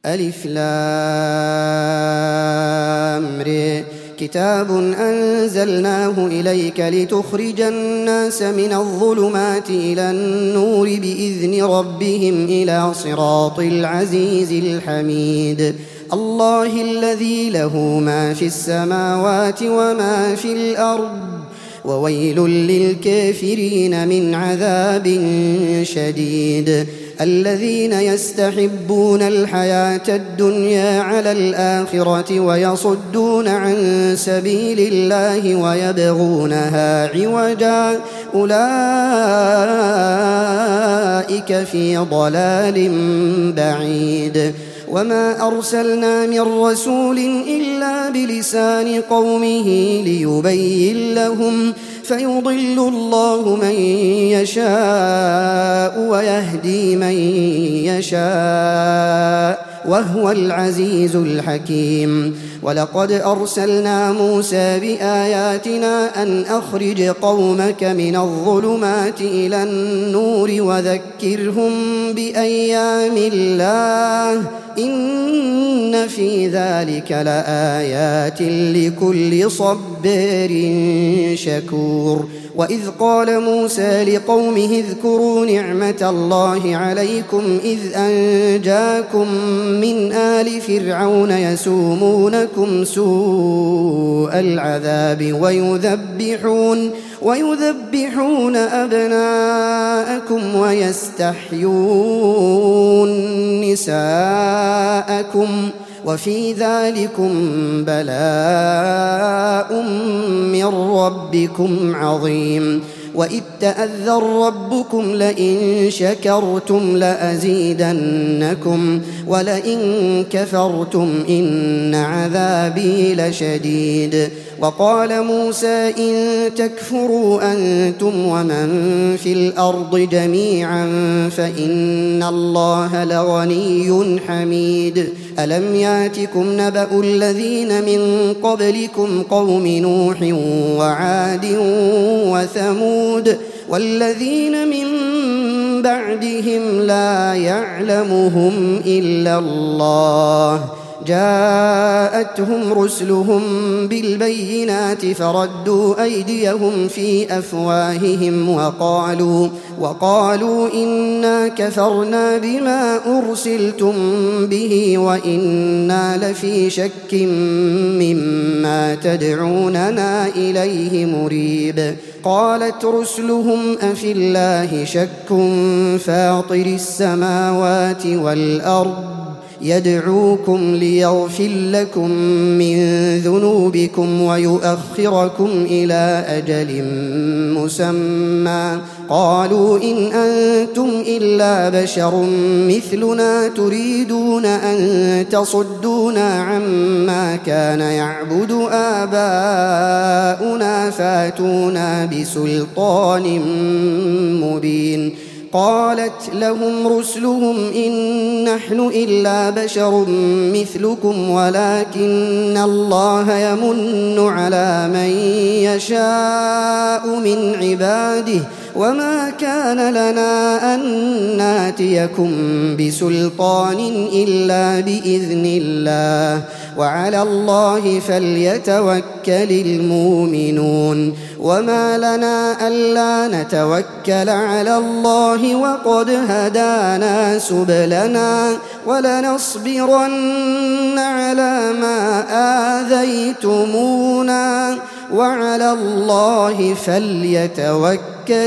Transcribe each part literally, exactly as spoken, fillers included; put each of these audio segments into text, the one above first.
ألف لام ر كتاب أنزلناه إليك لتخرج الناس من الظلمات إلى النور بإذن ربهم إلى صراط العزيز الحميد الله الذي له ما في السماوات وما في الأرض وويل للكافرين من عذاب شديد الذين يستحبون الحياة الدنيا على الآخرة ويصدون عن سبيل الله ويبغونها عوجا أولئك في ضلال بعيد وما أرسلنا من رسول إلا بلسان قومه ليبين لهم فيضل الله من يشاء ويهدي من يشاء وهو العزيز الحكيم ولقد أرسلنا موسى بآياتنا أن أخرج قومك من الظلمات إلى النور وذكرهم بأيام الله إن في ذلك لآيات لكل صبار شكور وإذ قال موسى لقومه اذكروا نعمة الله عليكم إذ أنجاكم من آل فرعون يسومونكم سوء العذاب ويذبحون ويذبحون أبناءكم ويستحيون نساءكم وفي ذلكم بلاء من ربكم عظيم وإذ تأذن ربكم لئن شكرتم لأزيدنكم ولئن كفرتم إن عذابي لشديد وقال موسى إن تكفروا أنتم ومن في الأرض جميعا فإن الله لغني حميد ألم ياتكم نبأ الذين من قبلكم قوم نوح وعاد وثمود والذين من بعدهم لا يعلمهم إلا الله جاءتهم رسلهم بالبينات فردوا أيديهم في أفواههم وقالوا وقالوا إنا كفرنا بما أرسلتم به وإنا لفي شك مما تدعوننا إليه مريب قالت رسلهم أفي الله شك فاطر السماوات والأرض يدعوكم ليغفر لكم من ذنوبكم ويؤخركم إلى أجل مسمى قالوا إن أنتم إلا بشر مثلنا تريدون أن تصدونا عما كان يعبد آباؤنا فاتونا بسلطان مبين قالت لهم رسلهم إن نحن إلا بشر مثلكم ولكن الله يمن على من يشاء من عباده وما كان لنا أن ناتيكم بسلطان إلا بإذن الله وعلى الله فليتوكل المؤمنون وما لنا ألا نتوكل على الله وقد هدانا سبلنا ولنصبرن على ما آذيتمونا وعلى الله فليتوكل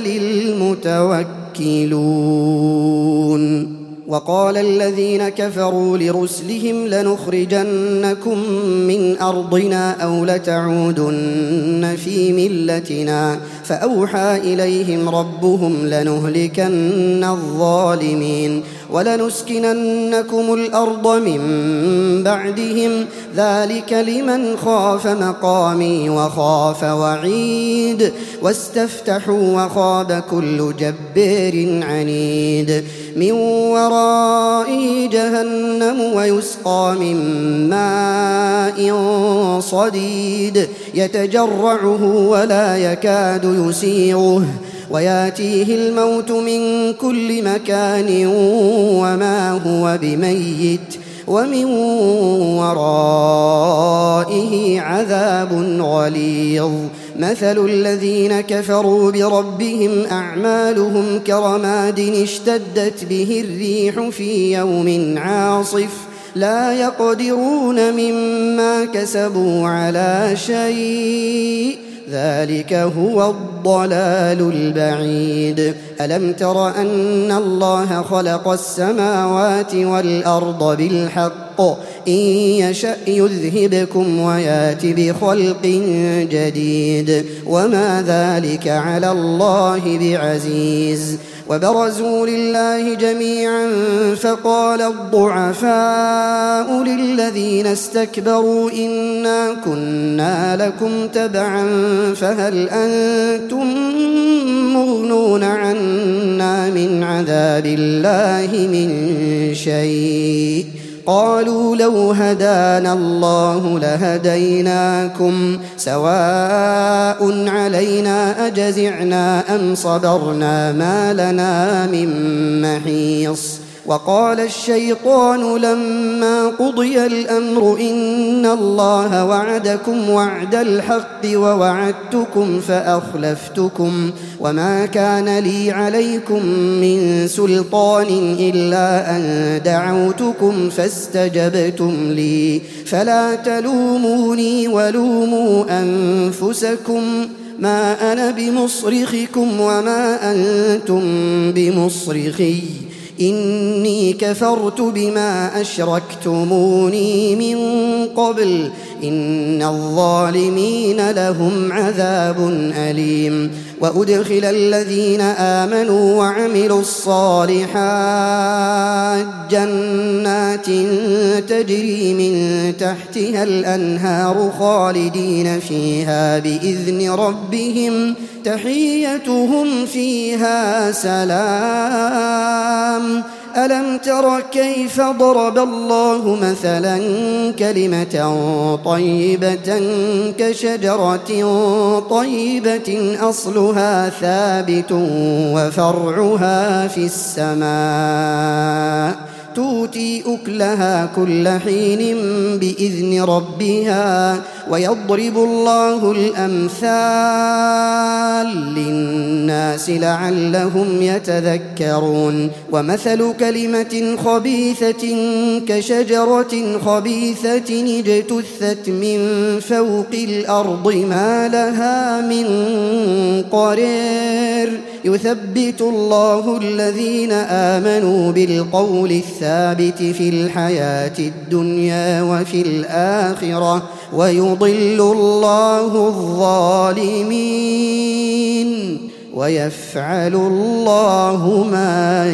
المتوكلون وقال الذين كفروا لرسلهم لنخرجنكم من أرضنا أو لتعودن في ملتنا فأوحى إليهم ربهم لنهلكن الظالمين ولنسكننكم الأرض من بعدهم ذلك لمن خاف مقامي وخاف وعيد واستفتحوا وخاب كل جبار عنيد من ورائه جهنم ويسقى من ماء صديد يتجرعه ولا يكاد يسيغه وياتيه الموت من كل مكان وما هو بميت ومن ورائه عذاب غليظ مثل الذين كفروا بربهم أعمالهم كرماد اشتدت به الريح في يوم عاصف لا يقدرون مما كسبوا على شيء ذلك هو الضلال البعيد ألم تر أن الله خلق السماوات والأرض بالحق إن يشأ يذهبكم ويات بخلق جديد وما ذلك على الله بعزيز وبرزوا لله جميعا فقال الضعفاء للذين استكبروا إنا كنا لكم تبعا فهل أنتم مغنون عنا من عذاب الله من شيء قالوا لو هدانا الله لهديناكم سواء علينا أجزعنا أم صبرنا ما لنا من محيص وقال الشيطان لما قضي الأمر إن الله وعدكم وعد الحق ووعدتكم فأخلفتكم وما كان لي عليكم من سلطان إلا أن دعوتكم فاستجبتم لي فلا تلوموني ولوموا أنفسكم ما أنا بمصرخكم وما أنتم بمصرخي إني كفرت بما أشركتموني من قبل إن الظالمين لهم عذاب أليم وأدخل الذين آمنوا وعملوا الصالحات جنات تجري من تحتها الأنهار خالدين فيها بإذن ربهم تحيتهم فيها سلام ألم تر كيف ضرب الله مثلا كلمة طيبة كشجرة طيبة أصلها ثابت وفرعها في السماء تؤتي أكلها كل حين بإذن ربها ويضرب الله الأمثال للناس لعلهم يتذكرون ومثل كلمة خبيثة كشجرة خبيثة اجتثت من فوق الأرض ما لها من قرير يثبت الله الذين آمنوا بالقول الثابت في الحياة الدنيا وفي الآخرة ويضل الله الظالمين ويفعل الله ما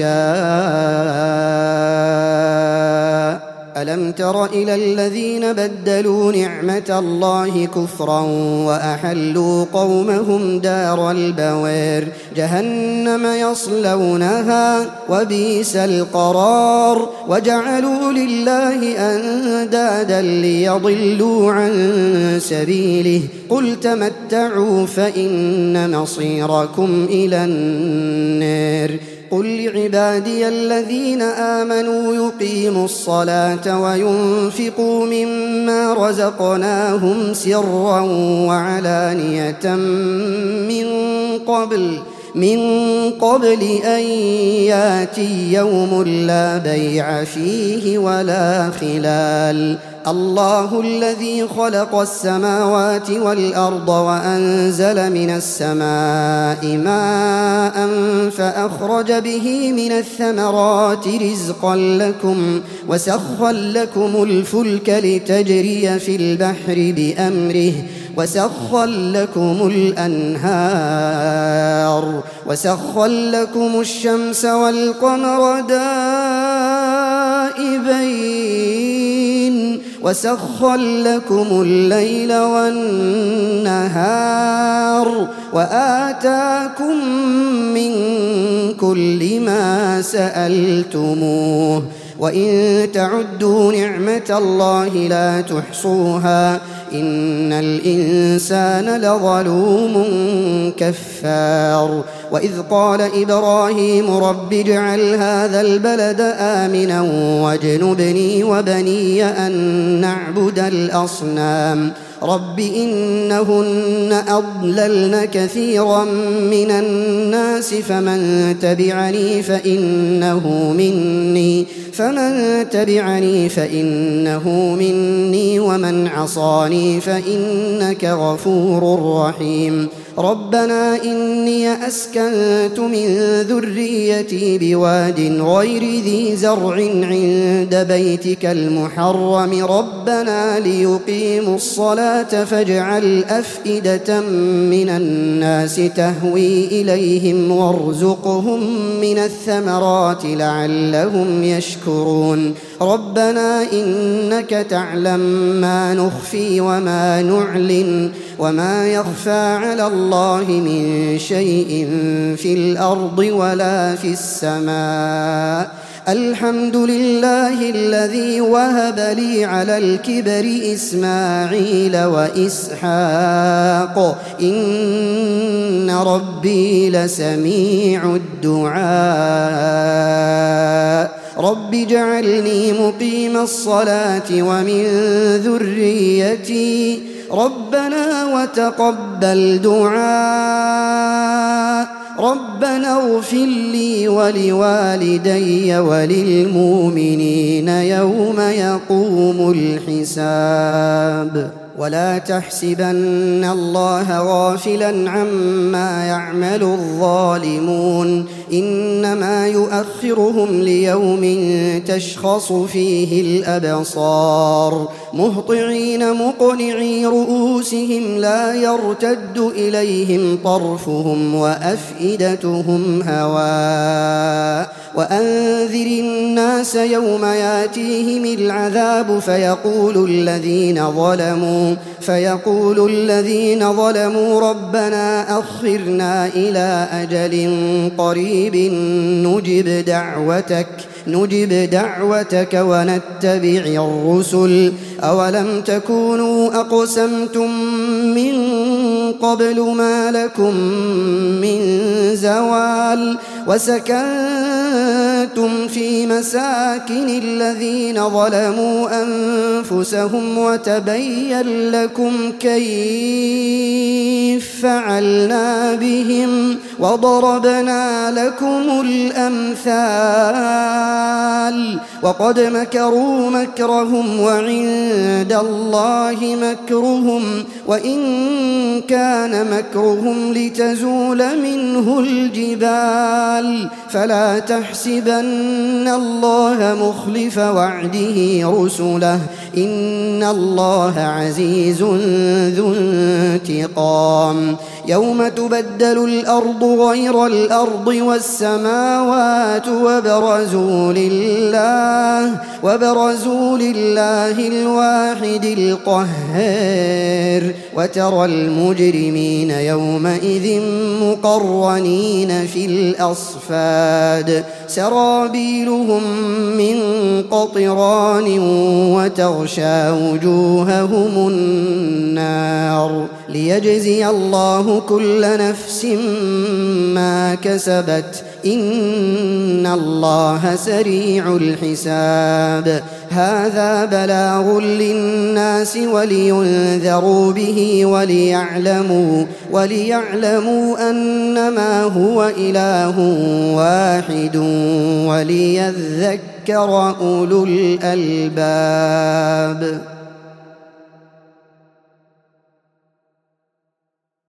يشاء ألم تر إلى الذين بدلوا نعمة الله كفرا وأحلوا قومهم دار البوار جهنم يصلونها وبئس القرار وجعلوا لله أندادا ليضلوا عن سبيله قل تمتعوا فإن مصيركم إلى النار قل لعبادي الذين آمنوا يقيموا الصلاة وينفقوا مما رزقناهم سرا وعلانية من قبل من قبل أن ياتي يوم لا بيع فيه ولا خلال الله الذي خلق السماوات والأرض وأنزل من السماء ماء فأخرج به من الثمرات رزقا لكم وسخر لكم الفلك لتجري في البحر بأمره وسخر لكم الأنهار وسخر لكم الشمس والقمر دائبين وسخر لكم الليل والنهار وآتاكم من كل ما سألتموه وإن تعدوا نعمة الله لا تحصوها إن الإنسان لظلوم كفار وإذ قال إبراهيم رب اجعل هذا البلد آمنا واجنبني وبني أن نعبد الأصنام رب إنهن أضللن كثيرا من الناس فمن تبعني فإنه مني فمن تبعني فإنه مني ومن عصاني فإنك غفور رحيم ربنا إني أسكنت من ذريتي بواد غير ذي زرع عند بيتك المحرم ربنا ليقيموا الصلاة فاجعل أفئدة من الناس تهوي إليهم وارزقهم من الثمرات لعلهم يشكرون ربنا إنك تعلم ما نخفي وما نعلن وما يخفى على الله من شيء في الأرض ولا في السماء الحمد لله الذي وهب لي على الكبر إسماعيل وإسحاق إن ربي لسميع الدعاء رب اجعلني مقيم الصلاة ومن ذريتي ربنا وتقبل دعاء ربنا اغفر لي ولوالدي وللمؤمنين يوم يقوم الحساب ولا تحسبن الله غافلا عما يعمل الظالمون إنما يؤخرهم ليوم تشخص فيه الأبصار مهطعين مقنعي رؤوسهم لا يرتد إليهم طرفهم وأفئدتهم هواء وأنذر الناس يوم ياتيهم العذاب فيقول الذين ظلموا فيقول الذين ظلموا ربنا أخرنا إلى أجل قريب نجب دعوتك نجب دعوتك ونتبع الرسل أولم تكونوا أقسمتم من قبل ما لكم من زوال وسكنتم في مساكن الذين ظلموا أنفسهم وتبين لكم كيف فعلنا بهم وضربنا لكم الأمثال وقد مكروا مكرهم وعند الله مكرهم وإن كان مكرهم لتزول منه الجبال فلا تحسبن الله مخلف وعده رسله إن الله عزيز ذو انتقام يوم تبدل الأرض غير الأرض والسماوات وبرزوا لله وبرزوا لله الواحد القهار وترى المجرمين يومئذ مقرنين في الأصفاد سرابيلهم من قطران وتغشى وجوههم النار ليجزي الله كل نفس ما كسبت إن الله سريع الحساب هذا بلاغ للناس ولينذروا به وليعلموا وليعلموا أنما هو إله واحد وليذكر أولو الألباب.